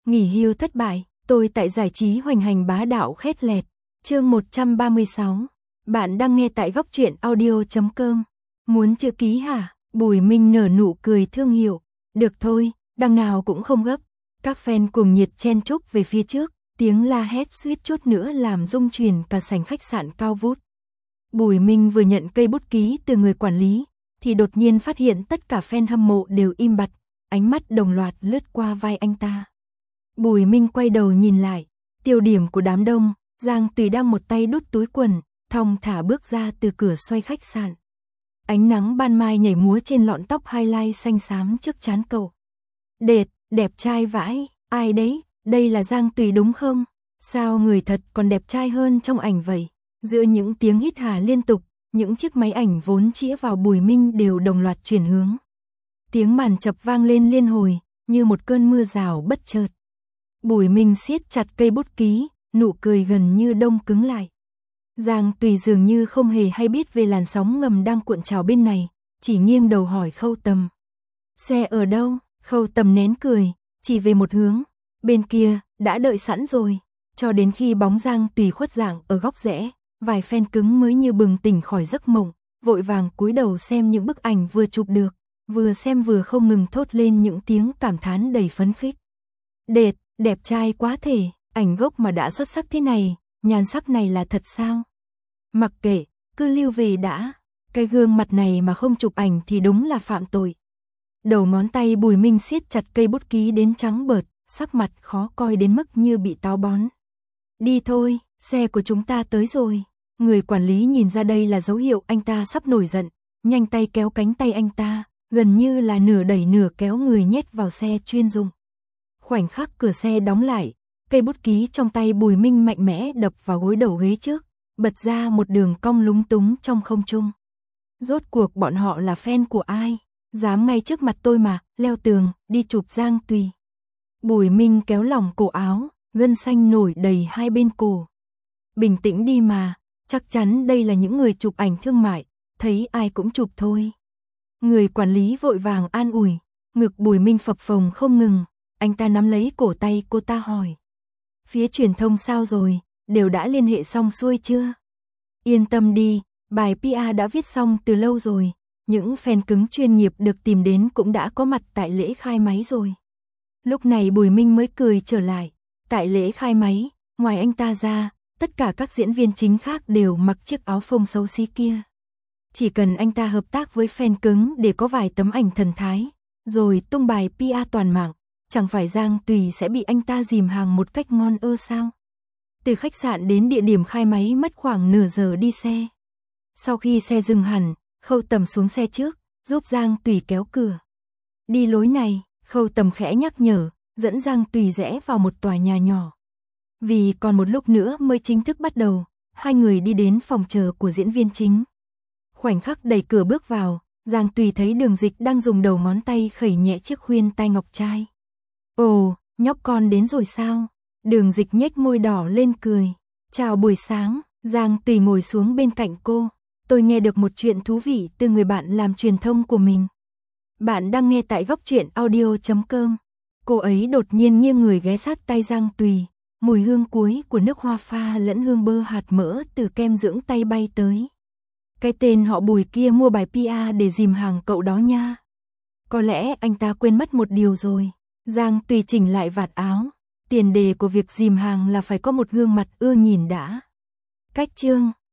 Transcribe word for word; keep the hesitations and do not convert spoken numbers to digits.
Nghỉ hưu thất bại, tôi tại giải trí hoành hành bá đạo khét lẹt. Chương một trăm ba mươi sáu. Bạn đang nghe tại góc truyện audio chấm com. Muốn chữ ký hả? Bùi Minh nở nụ cười thương hiệu. Được thôi, đằng nào cũng không gấp. Các fan cuồng nhiệt chen chúc về phía trước, tiếng la hét suýt chút nữa làm rung chuyển cả sảnh khách sạn cao vút. Bùi Minh vừa nhận cây bút ký từ người quản lý, thì đột nhiên phát hiện tất cả fan hâm mộ đều im bặt, ánh mắt đồng loạt lướt qua vai anh ta. Bùi Minh quay đầu nhìn lại, tiêu điểm của đám đông, Giang Tùy đang một tay đút túi quần, thong thả bước ra từ cửa xoay khách sạn. Ánh nắng ban mai nhảy múa trên lọn tóc highlight xanh xám trước trán cậu. Đệt, đẹp trai vãi, ai đấy, đây là Giang Tùy đúng không? Sao người thật còn đẹp trai hơn trong ảnh vậy? Giữa những tiếng hít hà liên tục, những chiếc máy ảnh vốn chĩa vào Bùi Minh đều đồng loạt chuyển hướng. Tiếng màn chập vang lên liên hồi, như một cơn mưa rào bất chợt. Bùi Minh siết chặt cây bút ký, nụ cười gần như đông cứng lại. Giang Tùy dường như không hề hay biết về làn sóng ngầm đang cuộn trào bên này, chỉ nghiêng đầu hỏi Khâu Tầm. Xe ở đâu? Khâu Tầm nén cười, chỉ về một hướng. Bên kia, đã đợi sẵn rồi. Cho đến khi bóng Giang Tùy khuất dạng ở góc rẽ, vài fan cứng mới như bừng tỉnh khỏi giấc mộng, vội vàng cúi đầu xem những bức ảnh vừa chụp được, vừa xem vừa không ngừng thốt lên những tiếng cảm thán đầy phấn khích. Đệt, đẹp trai quá thể, ảnh gốc mà đã xuất sắc thế này, nhan sắc này là thật sao? Mặc kệ, cứ lưu về đã, cái gương mặt này mà không chụp ảnh thì đúng là phạm tội. Đầu ngón tay Bùi Minh siết chặt cây bút ký đến trắng bợt, sắc mặt khó coi đến mức như bị táo bón. Đi thôi, xe của chúng ta tới rồi. Người quản lý nhìn ra đây là dấu hiệu anh ta sắp nổi giận, nhanh tay kéo cánh tay anh ta, gần như là nửa đẩy nửa kéo người nhét vào xe chuyên dụng. Khoảnh khắc cửa xe đóng lại, cây bút ký trong tay Bùi Minh mạnh mẽ đập vào gối đầu ghế trước, bật ra một đường cong lúng túng trong không trung. Rốt cuộc bọn họ là fan của ai? Dám ngay trước mặt tôi mà, leo tường, đi chụp Giang Tùy. Bùi Minh kéo lỏng cổ áo, gân xanh nổi đầy hai bên cổ. Bình tĩnh đi mà, chắc chắn đây là những người chụp ảnh thương mại, thấy ai cũng chụp thôi. Người quản lý vội vàng an ủi, ngực Bùi Minh phập phồng không ngừng, anh ta nắm lấy cổ tay cô ta hỏi. Phía truyền thông sao rồi, đều đã liên hệ xong xuôi chưa? Yên tâm đi, bài pê e đã viết xong từ lâu rồi, những fan cứng chuyên nghiệp được tìm đến cũng đã có mặt tại lễ khai máy rồi. Lúc này Bùi Minh mới cười trở lại, tại lễ khai máy, ngoài anh ta ra, tất cả các diễn viên chính khác đều mặc chiếc áo phông xấu xí kia. Chỉ cần anh ta hợp tác với fan cứng để có vài tấm ảnh thần thái, rồi tung bài pê e toàn mạng, chẳng phải Giang Tùy sẽ bị anh ta dìm hàng một cách ngon ơ sao? Từ khách sạn đến địa điểm khai máy mất khoảng nửa giờ đi xe. Sau khi xe dừng hẳn, Khâu Tầm xuống xe trước, giúp Giang Tùy kéo cửa. Đi lối này, Khâu Tầm khẽ nhắc nhở, dẫn Giang Tùy rẽ vào một tòa nhà nhỏ. Vì còn một lúc nữa mới chính thức bắt đầu, hai người đi đến phòng chờ của diễn viên chính. Khoảnh khắc đẩy cửa bước vào, Giang Tùy thấy Đường Dịch đang dùng đầu ngón tay khẩy nhẹ chiếc khuyên tai ngọc trai. Ồ, nhóc con đến rồi sao? Đường Dịch nhếch môi đỏ lên cười. Chào buổi sáng, Giang Tùy ngồi xuống bên cạnh cô. Tôi nghe được một chuyện thú vị từ người bạn làm truyền thông của mình. Bạn đang nghe tại góc truyện audio chấm com. Cô ấy đột nhiên nghiêng người ghé sát tay Giang Tùy. Mùi hương cuối của nước hoa pha lẫn hương bơ hạt mỡ từ kem dưỡng tay bay tới. Cái tên họ Bùi kia mua bài pê e để dìm hàng cậu đó nha. Có lẽ anh ta quên mất một điều rồi. Giang Tùy chỉnh lại vạt áo. Tiền đề của việc dìm hàng là phải có một gương mặt ưa nhìn đã. Cách chương